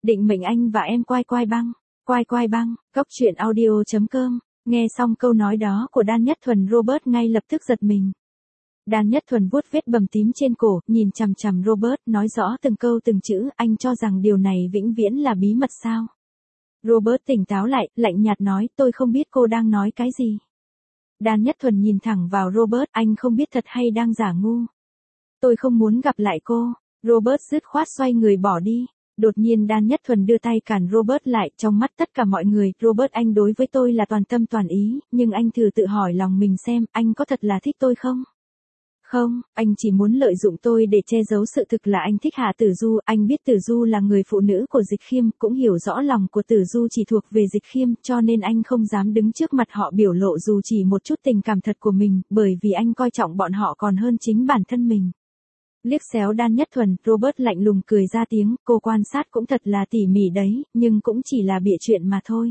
định mệnh anh và em quai quai băng. Quai quai băng, Cốc Truyện Audio.com. Nghe xong câu nói đó của Đan Nhất Thuần, Robert ngay lập tức giật mình. Đan Nhất Thuần vuốt vết bầm tím trên cổ, nhìn chằm chằm Robert, nói rõ từng câu từng chữ, anh cho rằng điều này vĩnh viễn là bí mật sao? Robert tỉnh táo lại, lạnh nhạt nói, tôi không biết cô đang nói cái gì. Đan Nhất Thuần nhìn thẳng vào Robert, anh không biết thật hay đang giả ngu. Tôi không muốn gặp lại cô. Robert dứt khoát xoay người bỏ đi. Đột nhiên Đan Nhất Thuần đưa tay cản Robert lại, trong mắt tất cả mọi người, Robert, anh đối với tôi là toàn tâm toàn ý, nhưng anh thử tự hỏi lòng mình xem, anh có thật là thích tôi không? Không, anh chỉ muốn lợi dụng tôi để che giấu sự thực là anh thích Hạ Tử Du, anh biết Tử Du là người phụ nữ của Dịch Khiêm, cũng hiểu rõ lòng của Tử Du chỉ thuộc về Dịch Khiêm, cho nên anh không dám đứng trước mặt họ biểu lộ dù chỉ một chút tình cảm thật của mình, bởi vì anh coi trọng bọn họ còn hơn chính bản thân mình. Liếc xéo Đan Nhất Thuần, Robert lạnh lùng cười ra tiếng, cô quan sát cũng thật là tỉ mỉ đấy, nhưng cũng chỉ là bịa chuyện mà thôi.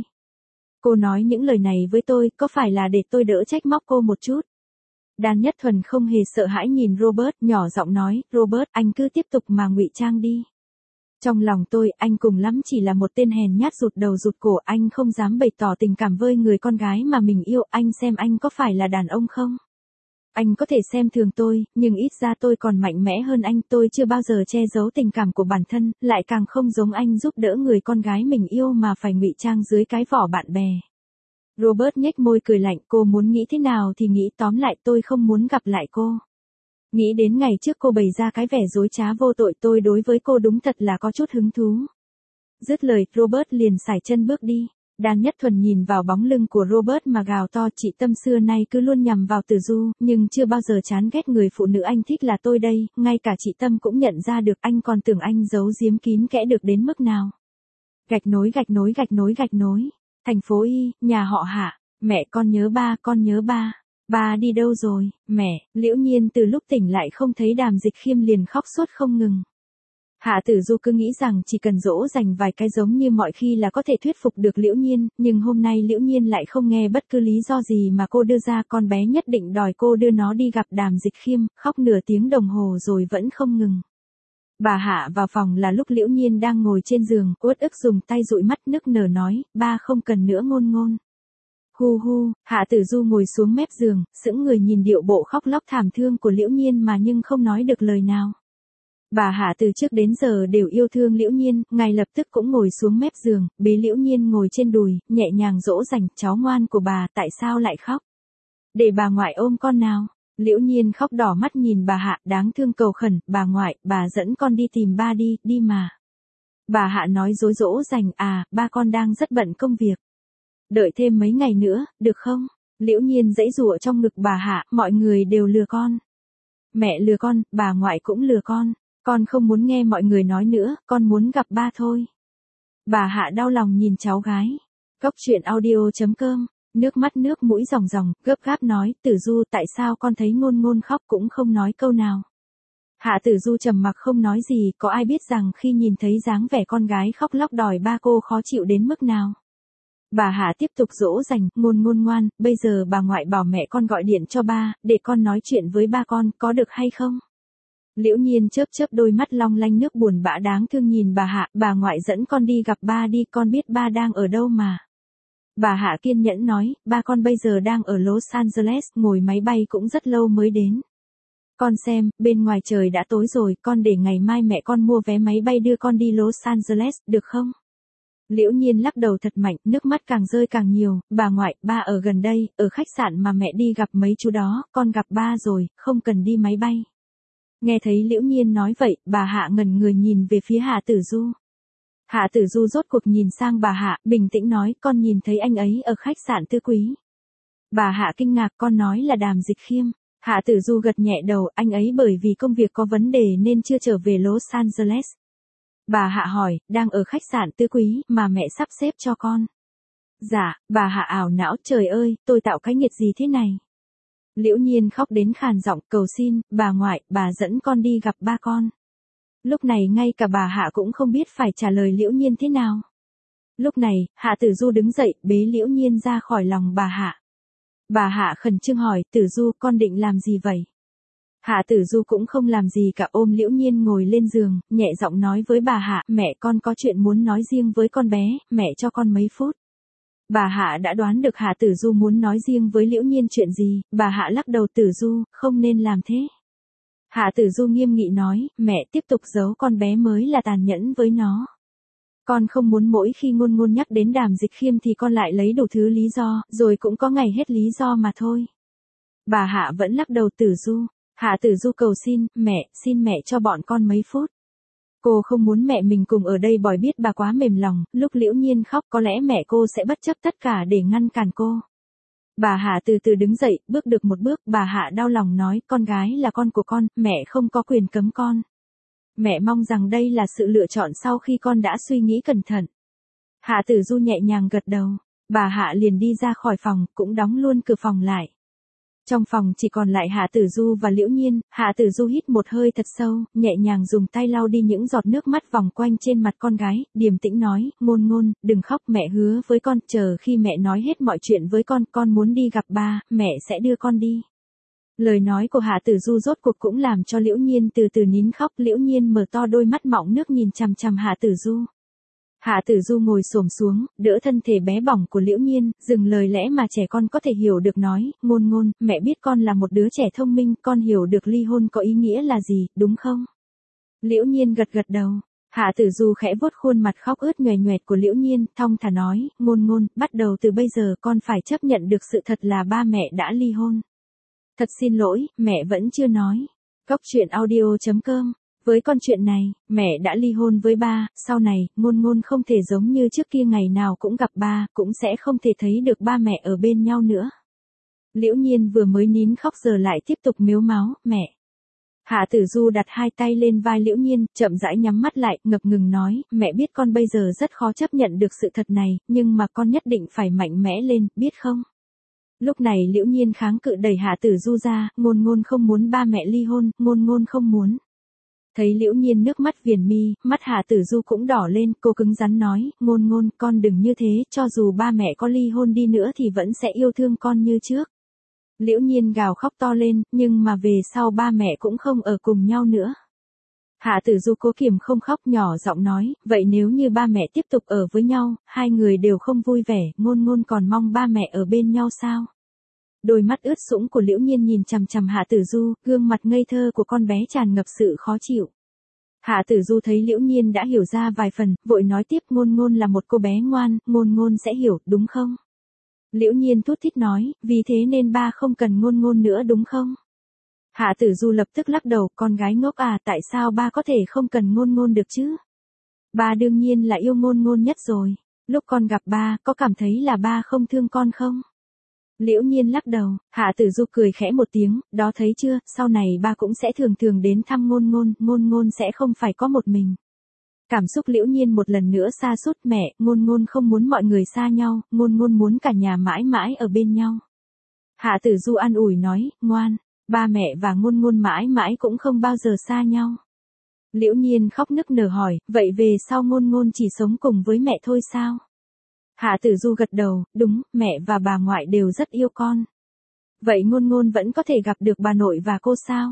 Cô nói những lời này với tôi, có phải là để tôi đỡ trách móc cô một chút? Đan Nhất Thuần không hề sợ hãi nhìn Robert, nhỏ giọng nói, Robert, anh cứ tiếp tục mà ngụy trang đi. Trong lòng tôi, anh cùng lắm chỉ là một tên hèn nhát rụt đầu rụt cổ, anh không dám bày tỏ tình cảm với người con gái mà mình yêu, anh xem anh có phải là đàn ông không? Anh có thể xem thường tôi, nhưng ít ra tôi còn mạnh mẽ hơn anh, tôi chưa bao giờ che giấu tình cảm của bản thân, lại càng không giống anh giúp đỡ người con gái mình yêu mà phải ngụy trang dưới cái vỏ bạn bè. Robert nhếch môi cười lạnh, cô muốn nghĩ thế nào thì nghĩ, tóm lại tôi không muốn gặp lại cô. Nghĩ đến ngày trước cô bày ra cái vẻ dối trá vô tội, tôi đối với cô đúng thật là có chút hứng thú. Dứt lời, Robert liền sải chân bước đi. Đan Nhất Thuần nhìn vào bóng lưng của Robert mà gào to, chị Tâm xưa nay cứ luôn nhằm vào Tử Du, nhưng chưa bao giờ chán ghét người phụ nữ anh thích là tôi đây, ngay cả chị Tâm cũng nhận ra được, anh còn tưởng anh giấu giếm kín kẽ được đến mức nào. Gạch nối gạch nối gạch nối gạch nối. Thành phố Y, nhà họ Hạ, mẹ con nhớ ba, con nhớ ba. Ba đi đâu rồi, mẹ? Liễu Nhiên từ lúc tỉnh lại không thấy Đàm Dịch Khiêm liền khóc suốt không ngừng. Hạ Tử Du cứ nghĩ rằng chỉ cần dỗ dành vài cái giống như mọi khi là có thể thuyết phục được Liễu Nhiên, nhưng hôm nay Liễu Nhiên lại không nghe bất cứ lý do gì mà cô đưa ra, con bé nhất định đòi cô đưa nó đi gặp Đàm Dịch Khiêm, khóc nửa tiếng đồng hồ rồi vẫn không ngừng. Bà Hạ vào phòng là lúc Liễu Nhiên đang ngồi trên giường, uất ức dùng tay dụi mắt nức nở nói, ba không cần nữa ngôn ngôn. Hu hu, Hạ Tử Du ngồi xuống mép giường, sững người nhìn điệu bộ khóc lóc thảm thương của Liễu Nhiên mà nhưng không nói được lời nào. Bà Hạ từ trước đến giờ đều yêu thương Liễu Nhiên, ngay lập tức cũng ngồi xuống mép giường, bế Liễu Nhiên ngồi trên đùi, nhẹ nhàng dỗ dành, cháu ngoan của bà, tại sao lại khóc? Để bà ngoại ôm con nào. Liễu Nhiên khóc đỏ mắt nhìn bà Hạ, đáng thương cầu khẩn, bà ngoại, bà dẫn con đi tìm ba đi, đi mà. Bà Hạ nói dối dỗ dành, ba con đang rất bận công việc. Đợi thêm mấy ngày nữa, được không? Liễu Nhiên giãy giụa trong ngực bà Hạ, mọi người đều lừa con. Mẹ lừa con, bà ngoại cũng lừa con không muốn nghe mọi người nói nữa, con muốn gặp ba thôi. Bà Hạ đau lòng nhìn cháu gái. Cốc Truyện Audio.com. Nước mắt nước mũi ròng ròng, gấp gáp nói, Tử Du, tại sao con thấy ngôn ngôn khóc cũng không nói câu nào. Hạ Tử Du trầm mặc không nói gì, có ai biết rằng khi nhìn thấy dáng vẻ con gái khóc lóc đòi ba cô khó chịu đến mức nào. Bà Hạ tiếp tục dỗ dành, ngôn ngôn ngoan, bây giờ bà ngoại bảo mẹ con gọi điện cho ba, để con nói chuyện với ba con, có được hay không? Liễu Nhiên chớp chớp đôi mắt long lanh nước buồn bã đáng thương nhìn bà Hạ, bà ngoại dẫn con đi gặp ba đi, con biết ba đang ở đâu mà. Bà Hạ kiên nhẫn nói, ba con bây giờ đang ở Los Angeles, ngồi máy bay cũng rất lâu mới đến. Con xem, bên ngoài trời đã tối rồi, con để ngày mai mẹ con mua vé máy bay đưa con đi Los Angeles, được không? Liễu Nhiên lắc đầu thật mạnh, nước mắt càng rơi càng nhiều, bà ngoại, ba ở gần đây, ở khách sạn mà mẹ đi gặp mấy chú đó, con gặp ba rồi, không cần đi máy bay. Nghe thấy Liễu Nhiên nói vậy, bà Hạ ngẩn người nhìn về phía Hạ Tử Du. Hạ Tử Du rốt cuộc nhìn sang bà Hạ, bình tĩnh nói, con nhìn thấy anh ấy ở khách sạn Tư Quý. Bà Hạ kinh ngạc, con nói là Đàm Dịch Khiêm. Hạ Tử Du gật nhẹ đầu, anh ấy bởi vì công việc có vấn đề nên chưa trở về Los Angeles. Bà Hạ hỏi, đang ở khách sạn Tư Quý mà mẹ sắp xếp cho con. Dạ, bà Hạ ảo não, trời ơi, tôi tạo cái nghiệt gì thế này. Liễu Nhiên khóc đến khàn giọng, cầu xin, bà ngoại, bà dẫn con đi gặp ba con. Lúc này ngay cả bà Hạ cũng không biết phải trả lời Liễu Nhiên thế nào. Lúc này, Hạ Tử Du đứng dậy, bế Liễu Nhiên ra khỏi lòng bà Hạ. Bà Hạ khẩn trương hỏi, Tử Du, con định làm gì vậy? Hạ Tử Du cũng không làm gì cả, ôm Liễu Nhiên ngồi lên giường, nhẹ giọng nói với bà Hạ, mẹ con có chuyện muốn nói riêng với con bé, mẹ cho con mấy phút. Bà Hạ đã đoán được Hạ Tử Du muốn nói riêng với Liễu Nhiên chuyện gì, bà Hạ lắc đầu, Tử Du, không nên làm thế. Hạ Tử Du nghiêm nghị nói, mẹ tiếp tục giấu con bé mới là tàn nhẫn với nó. Con không muốn mỗi khi Ngôn Ngôn nhắc đến Đàm Dịch Khiêm thì con lại lấy đủ thứ lý do, rồi cũng có ngày hết lý do mà thôi. Bà Hạ vẫn lắc đầu, Tử Du. Hạ Tử Du cầu xin mẹ cho bọn con mấy phút. Cô không muốn mẹ mình cùng ở đây, bởi biết bà quá mềm lòng, lúc Liễu Nhiên khóc có lẽ mẹ cô sẽ bất chấp tất cả để ngăn cản cô. Bà Hạ từ từ đứng dậy, bước được một bước, bà Hạ đau lòng nói, con gái là con của con, mẹ không có quyền cấm con. Mẹ mong rằng đây là sự lựa chọn sau khi con đã suy nghĩ cẩn thận. Hạ Tử Du nhẹ nhàng gật đầu, bà Hạ liền đi ra khỏi phòng, cũng đóng luôn cửa phòng lại. Trong phòng chỉ còn lại Hạ Tử Du và Liễu Nhiên, Hạ Tử Du hít một hơi thật sâu, nhẹ nhàng dùng tay lau đi những giọt nước mắt vòng quanh trên mặt con gái, điềm tĩnh nói, Ngôn Ngôn, đừng khóc, mẹ hứa với con, chờ khi mẹ nói hết mọi chuyện với con muốn đi gặp ba, mẹ sẽ đưa con đi. Lời nói của Hạ Tử Du rốt cuộc cũng làm cho Liễu Nhiên từ từ nín khóc, Liễu Nhiên mở to đôi mắt mọng nước nhìn chằm chằm Hạ Tử Du. Hạ Tử Du ngồi xổm xuống, đỡ thân thể bé bỏng của Liễu Nhiên, dừng lời lẽ mà trẻ con có thể hiểu được nói, Ngôn Ngôn, mẹ biết con là một đứa trẻ thông minh, con hiểu được ly hôn có ý nghĩa là gì, đúng không? Liễu Nhiên gật gật đầu. Hạ Tử Du khẽ vuốt khuôn mặt khóc ướt nhoẻn nhoẹt của Liễu Nhiên, thong thả nói, Ngôn Ngôn, bắt đầu từ bây giờ con phải chấp nhận được sự thật là ba mẹ đã ly hôn. Thật xin lỗi, mẹ vẫn chưa nói. Cóc truyện audio.com. Với con chuyện này, mẹ đã ly hôn với ba, sau này, Ngôn Ngôn không thể giống như trước kia ngày nào cũng gặp ba, cũng sẽ không thể thấy được ba mẹ ở bên nhau nữa. Liễu Nhiên vừa mới nín khóc giờ lại tiếp tục mếu máo, mẹ. Hạ Tử Du đặt hai tay lên vai Liễu Nhiên, chậm rãi nhắm mắt lại, ngập ngừng nói, mẹ biết con bây giờ rất khó chấp nhận được sự thật này, nhưng mà con nhất định phải mạnh mẽ lên, biết không? Lúc này Liễu Nhiên kháng cự đẩy Hạ Tử Du ra, Ngôn Ngôn không muốn ba mẹ ly hôn, Ngôn Ngôn không muốn. Thấy Liễu Nhiên nước mắt viền mi, mắt Hạ Tử Du cũng đỏ lên, cô cứng rắn nói, Ngôn Ngôn, con đừng như thế, cho dù ba mẹ có ly hôn đi nữa thì vẫn sẽ yêu thương con như trước. Liễu Nhiên gào khóc to lên, nhưng mà về sau ba mẹ cũng không ở cùng nhau nữa. Hạ Tử Du cố kiềm không khóc, nhỏ giọng nói, vậy nếu như ba mẹ tiếp tục ở với nhau, hai người đều không vui vẻ, Ngôn Ngôn còn mong ba mẹ ở bên nhau sao? Đôi mắt ướt sũng của Liễu Nhiên nhìn chằm chằm Hạ Tử Du, gương mặt ngây thơ của con bé tràn ngập sự khó chịu. Hạ Tử Du thấy Liễu Nhiên đã hiểu ra vài phần, vội nói tiếp, Ngôn Ngôn là một cô bé ngoan, Ngôn Ngôn sẽ hiểu, đúng không? Liễu Nhiên thút thít nói, vì thế nên ba không cần Ngôn Ngôn nữa đúng không? Hạ Tử Du lập tức lắc đầu, con gái ngốc à, tại sao ba có thể không cần Ngôn Ngôn được chứ? Ba đương nhiên là yêu Ngôn Ngôn nhất rồi. Lúc con gặp ba, có cảm thấy là ba không thương con không? Liễu Nhiên lắc đầu, Hạ Tử Du cười khẽ một tiếng, đó thấy chưa, sau này ba cũng sẽ thường thường đến thăm Ngôn Ngôn, Ngôn Ngôn sẽ không phải có một mình. Cảm xúc Liễu Nhiên một lần nữa sa sút, mẹ, Ngôn Ngôn không muốn mọi người xa nhau, Ngôn Ngôn muốn cả nhà mãi mãi ở bên nhau. Hạ Tử Du an ủi nói, ngoan, ba mẹ và Ngôn Ngôn mãi mãi cũng không bao giờ xa nhau. Liễu Nhiên khóc nức nở hỏi, vậy về sau Ngôn Ngôn chỉ sống cùng với mẹ thôi sao? Hạ Tử Du gật đầu, đúng, mẹ và bà ngoại đều rất yêu con. Vậy Ngôn Ngôn vẫn có thể gặp được bà nội và cô sao?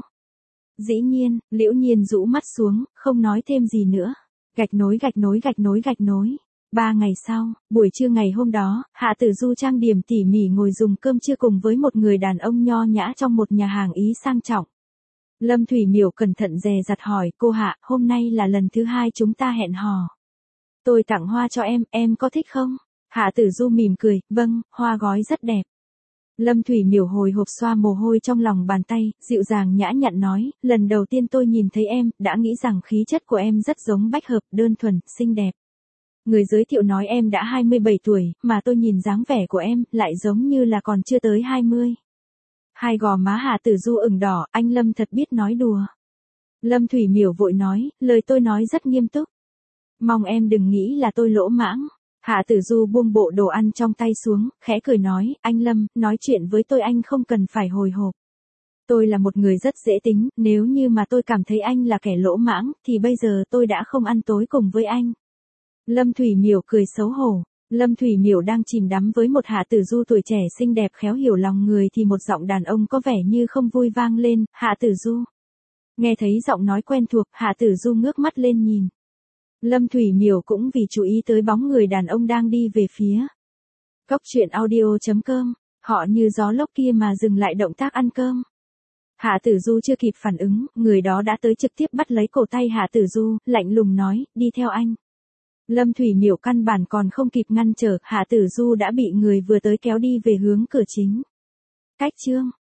Dĩ nhiên, Liễu Nhiên rũ mắt xuống, không nói thêm gì nữa. Gạch nối gạch nối gạch nối gạch nối. 3 ngày sau, buổi trưa ngày hôm đó, Hạ Tử Du trang điểm tỉ mỉ ngồi dùng cơm trưa cùng với một người đàn ông nho nhã trong một nhà hàng Ý sang trọng. Lâm Thủy Miểu cẩn thận dè dặt hỏi, cô Hạ, hôm nay là lần thứ 2 chúng ta hẹn hò. Tôi tặng hoa cho em có thích không? Hạ Tử Du mỉm cười, vâng, hoa gói rất đẹp. Lâm Thủy Miểu hồi hộp xoa mồ hôi trong lòng bàn tay, dịu dàng nhã nhặn nói, lần đầu tiên tôi nhìn thấy em, đã nghĩ rằng khí chất của em rất giống Bách Hợp, đơn thuần, xinh đẹp. Người giới thiệu nói em đã 27 tuổi, mà tôi nhìn dáng vẻ của em, lại giống như là còn chưa tới 20. Hai gò má Hạ Tử Du ửng đỏ, anh Lâm thật biết nói đùa. Lâm Thủy Miểu vội nói, lời tôi nói rất nghiêm túc. Mong em đừng nghĩ là tôi lỗ mãng. Hạ Tử Du buông bộ đồ ăn trong tay xuống, khẽ cười nói, anh Lâm, nói chuyện với tôi anh không cần phải hồi hộp. Tôi là một người rất dễ tính, nếu như mà tôi cảm thấy anh là kẻ lỗ mãng, thì bây giờ tôi đã không ăn tối cùng với anh. Lâm Thủy Miểu cười xấu hổ. Lâm Thủy Miểu đang chìm đắm với một Hạ Tử Du tuổi trẻ xinh đẹp khéo hiểu lòng người thì một giọng đàn ông có vẻ như không vui vang lên, Hạ Tử Du. Nghe thấy giọng nói quen thuộc, Hạ Tử Du ngước mắt lên nhìn. Lâm Thủy Miểu cũng vì chú ý tới bóng người đàn ông đang đi về phía. Cốc truyện audio.com, họ như gió lốc kia mà dừng lại động tác ăn cơm. Hạ Tử Du chưa kịp phản ứng, người đó đã tới trực tiếp bắt lấy cổ tay Hạ Tử Du, lạnh lùng nói, đi theo anh. Lâm Thủy Miểu căn bản còn không kịp ngăn trở, Hạ Tử Du đã bị người vừa tới kéo đi về hướng cửa chính. Cách chương